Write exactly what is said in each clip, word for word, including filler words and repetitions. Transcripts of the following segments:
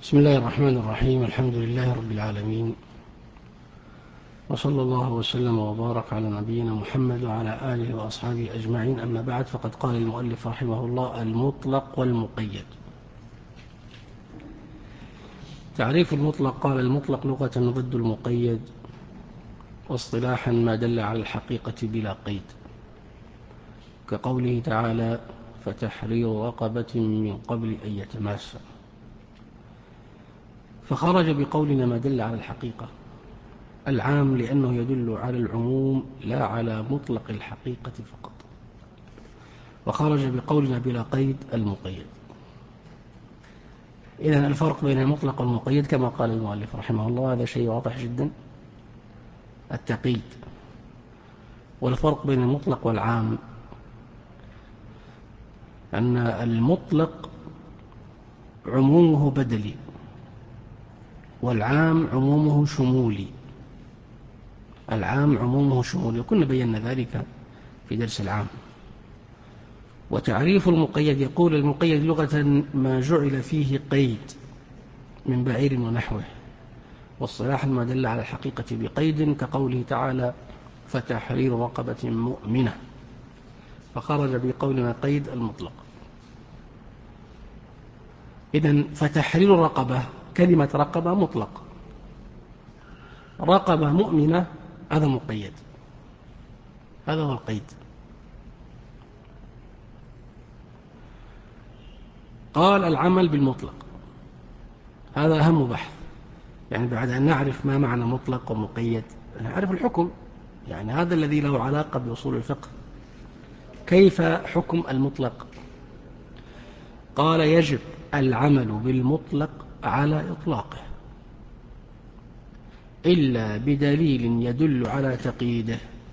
بسم الله الرحمن الرحيم. الحمد لله رب العالمين، وصلى الله وسلم وبارك على نبينا محمد وعلى آله وأصحابه أجمعين. أما بعد، فقد قال المؤلف رحمه الله: المطلق والمقيد. تعريف المطلق: قال: المطلق لغة ضد المقيد، واصطلاحا ما دل على الحقيقة بلا قيد، كقوله تعالى: فتحرير رقبة من قبل أن يتماسى. فخرج بقولنا ما دل على الحقيقة العام، لأنه يدل على العموم لا على مطلق الحقيقة فقط. وخرج بقولنا بلا قيد المقيد. إذن الفرق بين المطلق والمقيد كما قال المؤلف رحمه الله، هذا شيء واضح جدا، التقييد. والفرق بين المطلق والعام أن المطلق عمومه بدلي، والعام عمومه شمولي. العام عمومه شمولي، وكنا بينا ذلك في درس العام. وتعريف المقيد: يقول: المقيد لغة ما جعل فيه قيد من بعير ونحوه، والصلاح ما دل على الحقيقة بقيد، كقوله تعالى: فتحرير رقبة مؤمنة. فخرج بقولنا قيد المطلق. إذن فتحرير رقبة، كلمة رقبة مطلق، رقبة مؤمنة هذا مقيد، هذا هو القيد. قال: العمل بالمطلق، هذا أهم بحث. يعني بعد أن نعرف ما معنى مطلق ومقيد، نعرف الحكم، يعني هذا الذي له علاقة بأصول الفقه. كيف حكم المطلق؟ قال: يجب العمل بالمطلق على إطلاقه إلا بدليل يدل على تقييده.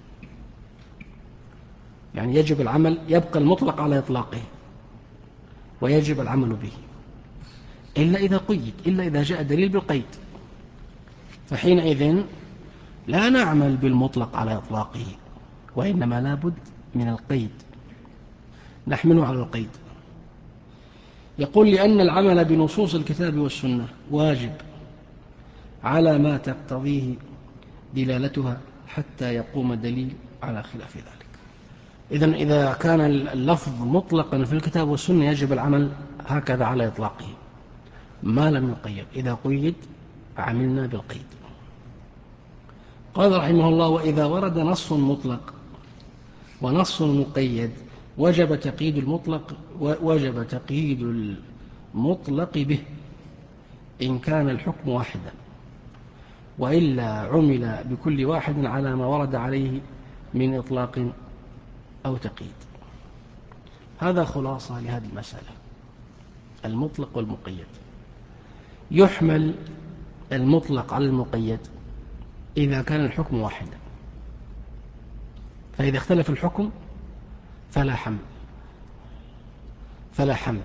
يعني يجب العمل، يبقى المطلق على إطلاقه ويجب العمل به إلا إذا قيد، إلا إذا جاء دليل بالقيد، فحينئذ لا نعمل بالمطلق على إطلاقه، وإنما لابد من القيد، نحمله على القيد. يقول: لأن العمل بنصوص الكتاب والسنة واجب على ما تقتضيه دلالتها حتى يقوم دليل على خلاف ذلك. إذن إذا كان اللفظ مطلقا في الكتاب والسنة يجب العمل هكذا على إطلاقه ما لم يقيد. إذا قيد عملنا بالقيد. قال رحمه الله: وإذا ورد نص مطلق ونص مقيد وجب تقييد المطلق وجب تقييد المطلق به إن كان الحكم واحدا، وإلا عمل بكل واحد على ما ورد عليه من إطلاق أو تقييد. هذا خلاصة لهذه المسألة، المطلق والمقيد. يحمل المطلق على المقيد إذا كان الحكم واحدا، فإذا اختلف الحكم فلا حمل فلا حمل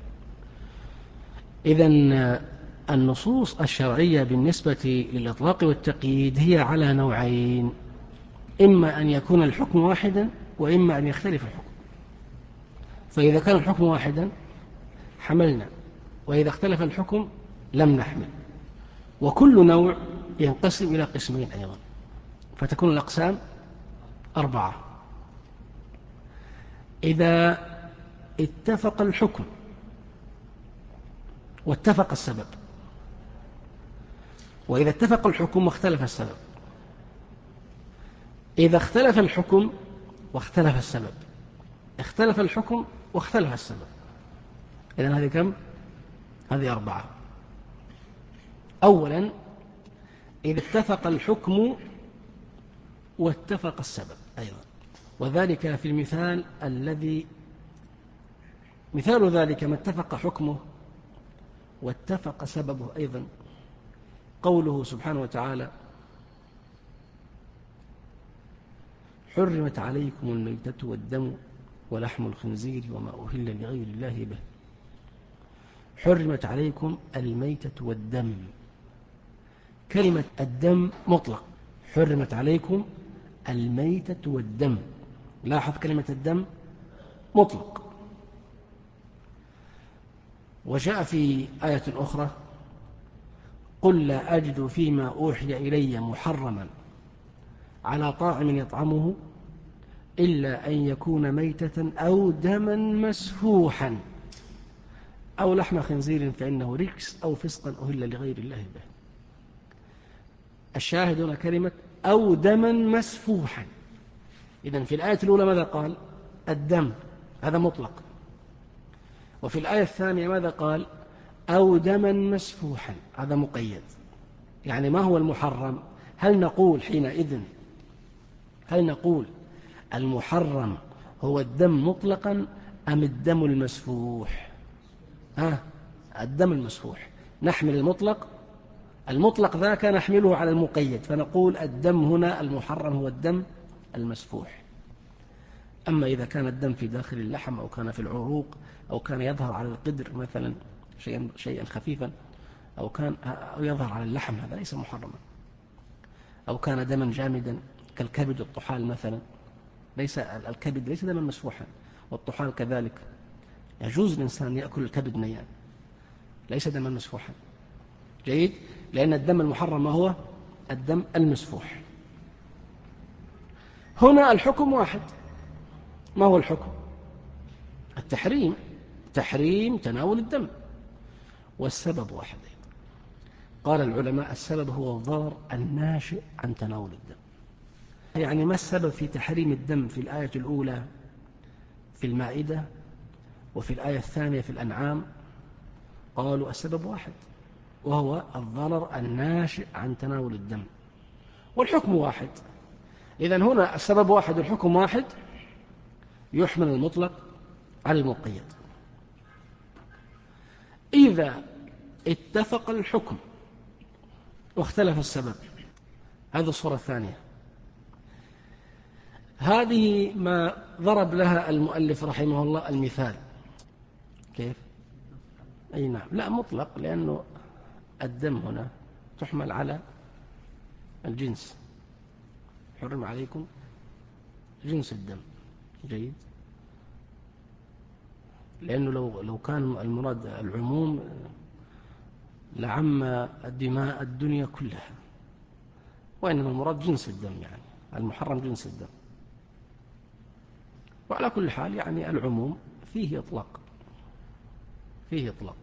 إذن النصوص الشرعية بالنسبة للإطلاق والتقييد هي على نوعين: إما أن يكون الحكم واحدا، وإما أن يختلف الحكم. فإذا كان الحكم واحدا حملنا، وإذا اختلف الحكم لم نحمل. وكل نوع ينقسم إلى قسمين أيضا، فتكون الأقسام أربعة. إذا اتفق الحكم واتفق السبب، وإذا اتفق الحكم واختلف السبب، إذا اختلف الحكم واختلف السبب، اختلف الحكم واختلف السبب. إذن هذه كم؟ هذه أربعة. أولا، إذا اتفق الحكم واتفق السبب أيضا، وذلك في المثال الذي مثال ذلك ما اتفق حكمه واتفق سببه أيضا، قوله سبحانه وتعالى: حرمت عليكم الميتة والدم ولحم الخنزير وما أهل لغير الله به. حرمت عليكم الميتة والدم، كلمة الدم مطلق، حرمت عليكم الميتة والدم. لاحظ كلمة الدم مطلق. وجاء في آية أخرى: قل لا أجد فيما أوحي إلي محرما على طاعم يطعمه إلا أن يكون ميتة أو دما مسفوحا أو لحم خنزير فإنه رجس أو فسقا أهل لغير الله به. الشاهد هنا كلمة أو دما مسفوحا. إذن في الآية الأولى ماذا قال؟ الدم، هذا مطلق. وفي الآية الثانية ماذا قال؟ أو دما مسفوحا، هذا مقيد. يعني ما هو المحرم؟ هل نقول حينئذ هل نقول المحرم هو الدم مطلقا أم الدم المسفوح؟ ها؟ الدم المسفوح. نحمل المطلق المطلق ذاك نحمله على المقيد، فنقول الدم هنا المحرم هو الدم المسفوح. أما إذا كان الدم في داخل اللحم أو كان في العروق أو كان يظهر على القدر مثلا شيئا, شيئا خفيفا أو كان أو يظهر على اللحم، هذا ليس محرما. أو كان دما جامدا كالكبد والطحال مثلا، ليس الكبد ليس دما مسفوحا، والطحال كذلك. يجوز الإنسان يأكل الكبد نيا، ليس دما مسفوحا. جيد، لأن الدم المحرم ما هو؟ الدم المسفوح. هنا الحكم واحد. ما هو الحكم؟ التحريم، تحريم تناول الدم، والسبب واحد. قال العلماء السبب هو الضرر الناشئ عن تناول الدم. يعني ما السبب في تحريم الدم في الآية الأولى في المائدة وفي الآية الثانية في الأنعام؟ قالوا السبب واحد، وهو الضرر الناشئ عن تناول الدم، والحكم واحد. إذن هنا السبب واحد والحكم واحد، يحمل المطلق على المقيد. إذا اتفق الحكم واختلف السبب، هذه الصورة الثانية. هذه ما ضرب لها المؤلف رحمه الله المثال. كيف؟ أي نعم، لا مطلق، لأنه الدم هنا تحمل على الجنس. حرم عليكم جنس الدم. جيد، لأنه لو لو كان المراد العموم لعم الدماء الدنيا كلها، وإنما المراد جنس الدم، يعني المحرم جنس الدم. وعلى كل حال يعني العموم فيه إطلاق، فيه إطلاق.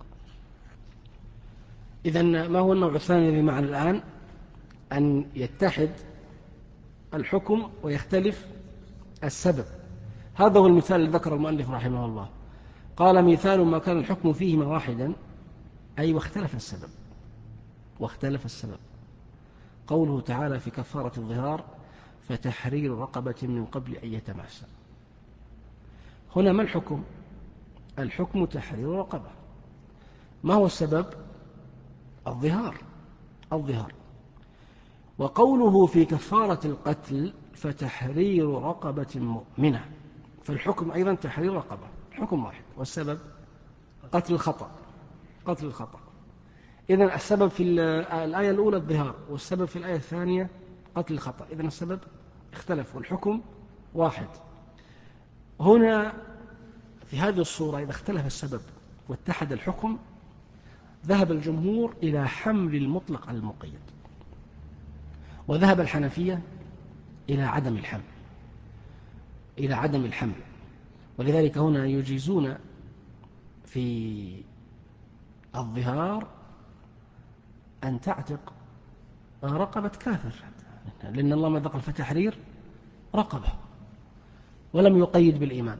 إذن ما هو النوع الثاني الذي معنا الآن؟ أن يتحد الحكم ويختلف السبب. هذا هو المثال الذي ذكر المؤلف رحمه الله. قال مثال ما كان الحكم فيهما واحدا، أي واختلف السبب. واختلف السبب قوله تعالى في كفارة الظهار فتحرير رقبة من قبل أن يتماسا. هنا ما الحكم؟ الحكم تحرير رقبة. ما هو السبب؟ الظهار. الظهار. وقوله في كفارة القتل فتحرير رقبة مؤمنة، فالحكم أيضا تحرير رقبة، حكم واحد. والسبب قتل الخطأ، قتل الخطأ. إذن السبب في الآية الأولى الظهار، والسبب في الآية الثانية قتل الخطأ. إذن السبب اختلف والحكم واحد. هنا في هذه الصورة إذا اختلف السبب واتحد الحكم، ذهب الجمهور إلى حمل المطلق على المقيد، وذهب الحنفية إلى عدم الحمل، إلى عدم الحمل. ولذلك هنا يجيزون في الظهار أن تعتق رقبة كافر، لأن الله ما ذكر فتحرير رقبة ولم يقيد بالإيمان.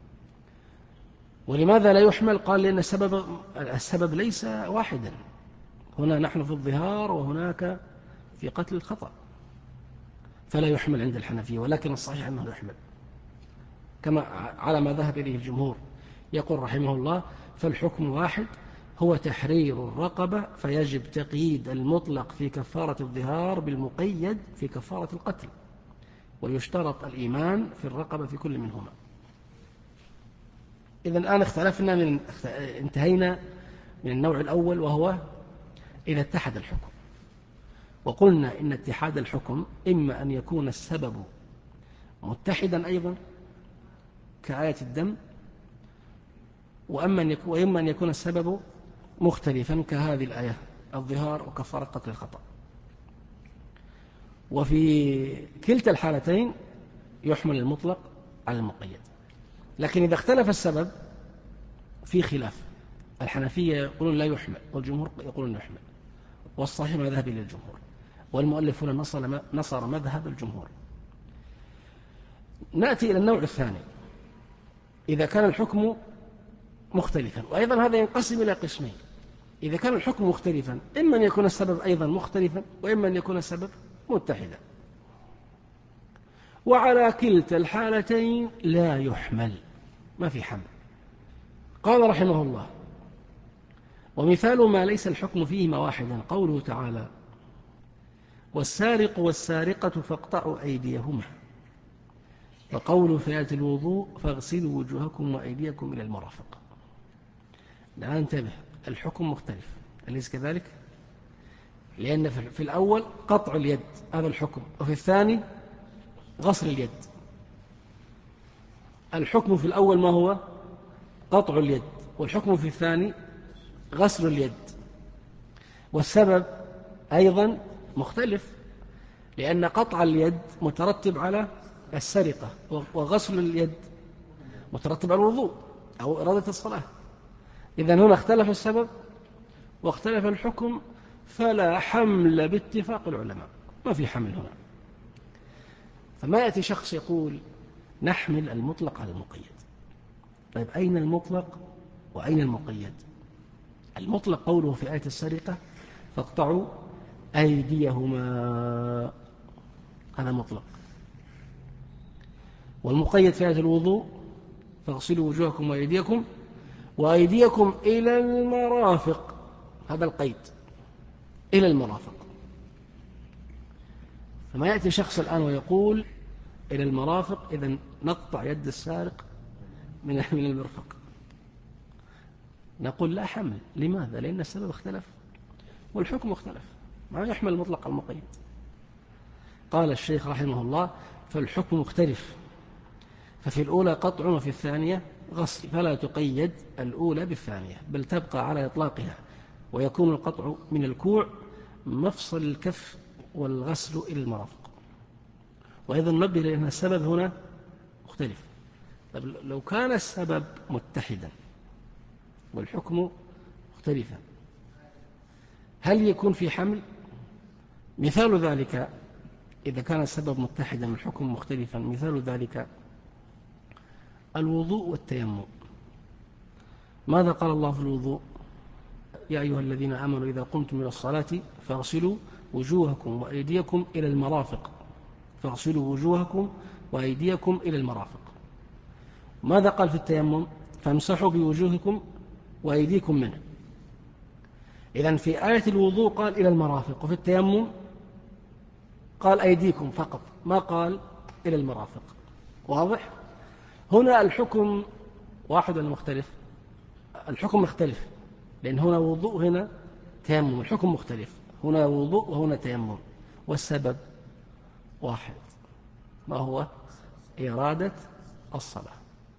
ولماذا لا يحمل؟ قال لأن السبب, السبب ليس واحدا. هنا نحن في الظهار وهناك في قتل الخطأ، فلا يحمل عند الحنفية. ولكن الصحيح أنه يحمل كما على ما ذهب إليه الجمهور. يقول رحمه الله فالحكم واحد، هو تحرير الرقبة، فيجب تقييد المطلق في كفارة الظهار بالمقيد في كفارة القتل، ويشترط الإيمان في الرقبة في كل منهما. إذن الآن اختلفنا من انتهينا من النوع الأول، وهو إذا اتحد الحكم. وقلنا إن اتحاد الحكم إما أن يكون السبب متحدا أيضا كآية الدم، وإما أن يكون السبب مختلفا كهذه الآية الظهار وكفارة قتل الخطأ. وفي كلتا الحالتين يحمل المطلق على المقيد. لكن إذا اختلف السبب في خلاف، الحنفية يقولون لا يحمل والجمهور يقولون يحمل، والصحيح مذهب للجمهور، والمؤلف هنا نصر, نصر مذهب الجمهور. نأتي إلى النوع الثاني إذا كان الحكم مختلفا، وأيضا هذا ينقسم إلى قسمين. إذا كان الحكم مختلفا إما أن يكون السبب أيضا مختلفا، وإما أن يكون السبب متحدا، وعلى كلتا الحالتين لا يحمل، ما في حمل. قال رحمه الله: ومثال ما ليس الحكم فيهما واحدا قوله تعالى: والسارق والسارقة فاقطعوا أيديهما، وقوله في آية الوضوء: فاغسلوا وجوهكم وأيديكم إلى المرافق. الآن انتبه، الحكم مختلف، أليس كذلك؟ لأن في الأول قطع اليد هذا الحكم، وفي الثاني غسل اليد. الحكم في الأول ما هو؟ قطع اليد، والحكم في الثاني غسل اليد. والسبب أيضا مختلف، لأن قطع اليد مترتب على السرقة، وغسل اليد مترتب على الوضوء أو إرادة الصلاة. إذن هنا اختلف السبب واختلف الحكم، فلا حمل باتفاق العلماء، ما في حمل هنا. فما يأتي شخص يقول نحمل المطلق على المقيد. طيب أين المطلق وأين المقيد؟ المطلق قوله في آية السرقة: فاقطعوا أيديهما، هذا مطلق. والمقيد في آية الوضوء: فاغسلوا وجوهكم وأيديكم وأيديكم إلى المرافق، هذا القيد، إلى المرافق. فما يأتي شخص الآن ويقول إلى المرافق إذن نقطع يد السارق من المرفق، نقول لا حمل. لماذا؟ لأن السبب اختلف والحكم اختلف، ما يحمل المطلق على المقيد. قال الشيخ رحمه الله: فالحكم مختلف، ففي الأولى قطع وفي الثانية غسل، فلا تقيد الأولى بالثانية، بل تبقى على إطلاقها، ويكون القطع من الكوع مفصل الكف، والغسل إلى المرافق. وأيضا نبه لأن السبب هنا مختلف. لو كان السبب متحدا والحكم مختلفا، هل يكون في حمل؟ مثال ذلك إذا كان السبب متحدا والحكم مختلفا، مثال ذلك الوضوء والتيمم. ماذا قال الله في الوضوء؟ يا أيها الذين آمنوا إذا قمتم إلى الصلاة فاغسلوا وجوهكم وأيديكم إلى المرافق، فاغسلوا وجوهكم وأيديكم إلى المرافق. ماذا قال في التيمم؟ فامسحوا بوجوهكم وأيديكم منه. إذن في آية الوضوء قال إلى المرافق، وفي التيمم قال أيديكم فقط، ما قال إلى المرافق. واضح؟ هنا الحكم واحد ولا مختلف؟ الحكم مختلف، لأن هنا وضوء هنا تيمم، الحكم مختلف، هنا وضوء وهنا تيمم، والسبب واحد، ما هو؟ إرادة الصلاة.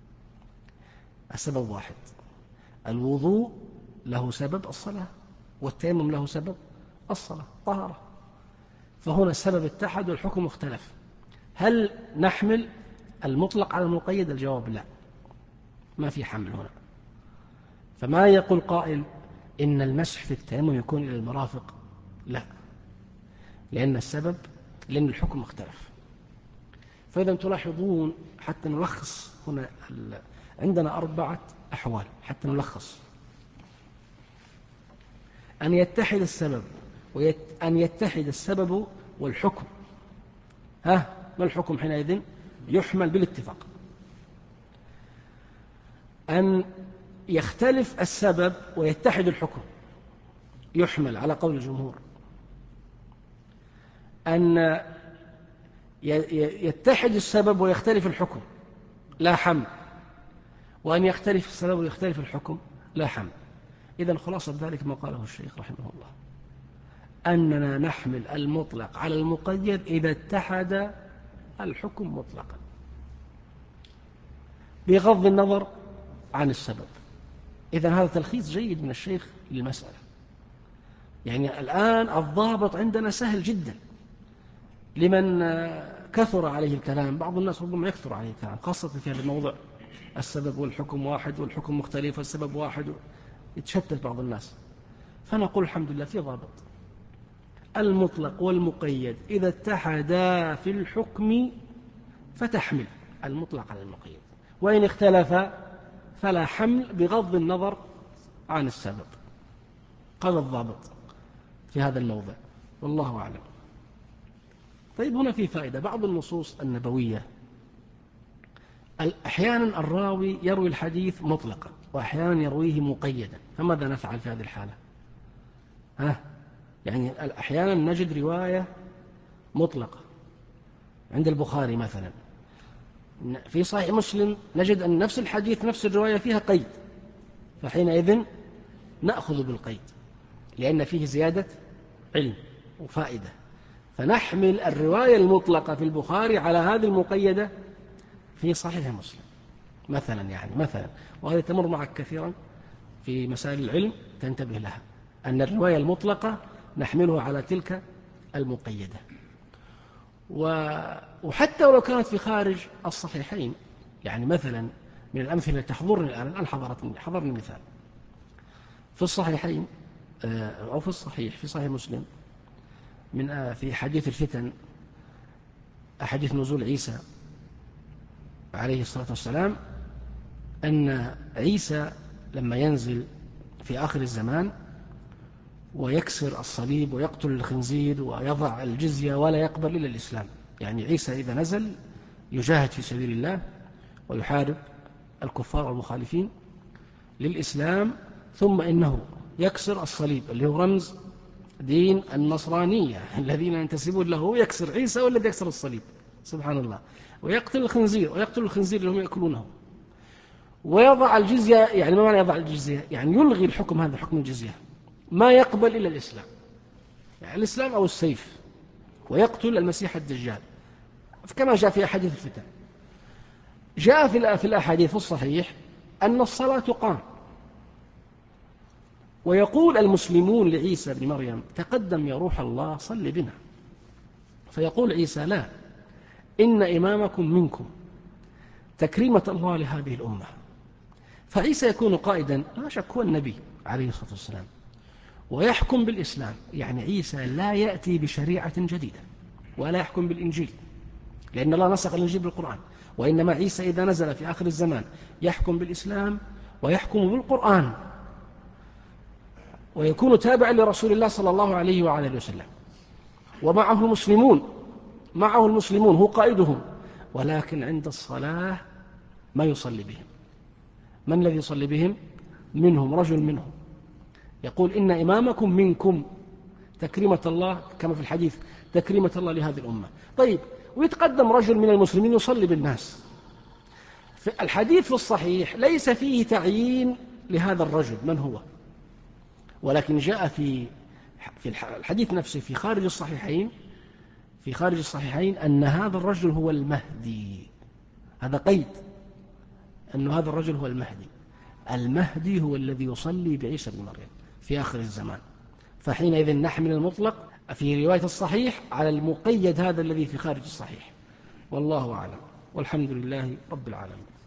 السبب واحد، الوضوء له سبب الصلاة، والتيمم له سبب الصلاة طهارة. فهنا السبب اتحد والحكم اختلف. هل نحمل المطلق على المقيد؟ الجواب لا، ما في حمل هنا. فما يقول قائل إن المسح في التيمم يكون إلى المرافق، لا، لأن السبب، لأن الحكم اختلف. فإذا تلاحظون حتى نلخص هنا عندنا أربعة أحوال حتى نلخص: أن يتحد السبب ويت... أن يتحد السبب والحكم. ها، ما الحكم حينئذ؟ يحمل بالاتفاق. أن يختلف السبب ويتحد الحكم، يحمل على قول الجمهور. أن يتحد السبب ويختلف الحكم، لا حمل. وأن يختلف السبب ويختلف الحكم، لا حمل. إذن خلاصة ذلك ما قاله الشيخ رحمه الله، أننا نحمل المطلق على المقيد إذا اتحد الحكم مطلقا بغض النظر عن السبب. إذن هذا تلخيص جيد من الشيخ للمسألة. يعني الآن الضابط عندنا سهل جدا لمن كثر عليه الكلام. بعض الناس ربما يكثر عليه الكلام خاصة في هذا الموضوع، السبب والحكم واحد والحكم مختلف والسبب واحد، يتشتت بعض الناس. فنقول الحمد لله في ضابط، المطلق والمقيد إذا اتحدا في الحكم فتحمل المطلق على المقيد، وإن اختلف فلا حمل بغض النظر عن السبب. هذا الضابط في هذا الموضع، والله أعلم. طيب، هنا في فائدة. بعض النصوص النبوية أحيانا الراوي يروي الحديث مطلقا وأحيانا يرويه مقيدا، فماذا نفعل في هذه الحالة؟ ها؟ يعني أحيانا نجد رواية مطلقة عند البخاري مثلا، في صحيح مسلم نجد أن نفس الحديث نفس الرواية فيها قيد، فحينئذ نأخذ بالقيد لأن فيه زيادة علم وفائدة، فنحمل الرواية المطلقة في البخاري على هذه المقيدة في صحيح مسلم مثلا. يعني مثلا، وهذه تمر معك كثيرا في مسائل العلم، تنتبه لها، أن الرواية المطلقة نحملها على تلك المقيدة. وحتى ولو كانت في خارج الصحيحين، يعني مثلا من الأمثلة تحضرني الآن الآن حضرتني حضرني مثال في الصحيحين أو في الصحيح في صحيح مسلم من في حديث الفتن، حديث نزول عيسى عليه الصلاة والسلام، أن عيسى لما ينزل في آخر الزمان ويكسر الصليب ويقتل الخنزير ويضع الجزية ولا يقبل إلا الإسلام. يعني عيسى إذا نزل يجاهد في سبيل الله ويحارب الكفار والمخالفين للإسلام، ثم إنه يكسر الصليب اللي هو رمز دين النصرانية الذين ينتسبون له، يكسر عيسى والذي يكسر الصليب سبحان الله، ويقتل الخنزير ويقتل الخنزير اللي هم يأكلونه، ويضع الجزية. يعني ما معنى يضع الجزية؟ يعني يلغي الحكم، هذا حكم الجزية، ما يقبل إلا الإسلام، يعني الإسلام أو السيف، ويقتل المسيح الدجال كما جاء في أحاديث الفتن. جاء في الأحاديث الصحيح أن الصلاة تقام، ويقول المسلمون لعيسى بن مريم تقدم يا روح الله صل بنا، فيقول عيسى لا، إن إمامكم منكم، تكريمة الله لهذه الأمة. فعيسى يكون قائدا لا شك، هو النبي عليه الصلاة والسلام ويحكم بالإسلام. يعني عيسى لا يأتي بشريعة جديدة ولا يحكم بالإنجيل، لأن الله نسخ الإنجيل بالقرآن، وإنما عيسى إذا نزل في آخر الزمان يحكم بالإسلام ويحكم بالقرآن، ويكون تابعا لرسول الله صلى الله عليه وعلى وسلم، ومعه المسلمون معه المسلمون هو قائدهم، ولكن عند الصلاة ما يصلي بهم. من الذي يصلي بهم؟ منهم رجل منهم يقول إن إمامكم منكم، تكريمة الله كما في الحديث، تكريمة الله لهذه الأمة. طيب، ويتقدم رجل من المسلمين يصلي بالناس. في الحديث في الصحيح ليس فيه تعيين لهذا الرجل من هو، ولكن جاء في في الحديث نفسه في خارج الصحيحين في خارج الصحيحين أن هذا الرجل هو المهدي. هذا قيد، أن هذا الرجل هو المهدي. المهدي هو الذي يصلي بعيسى بن مريم في آخر الزمان، فحينئذ نحمل المطلق في رواية الصحيح على المقيد هذا الذي في خارج الصحيح، والله أعلم، والحمد لله رب العالمين.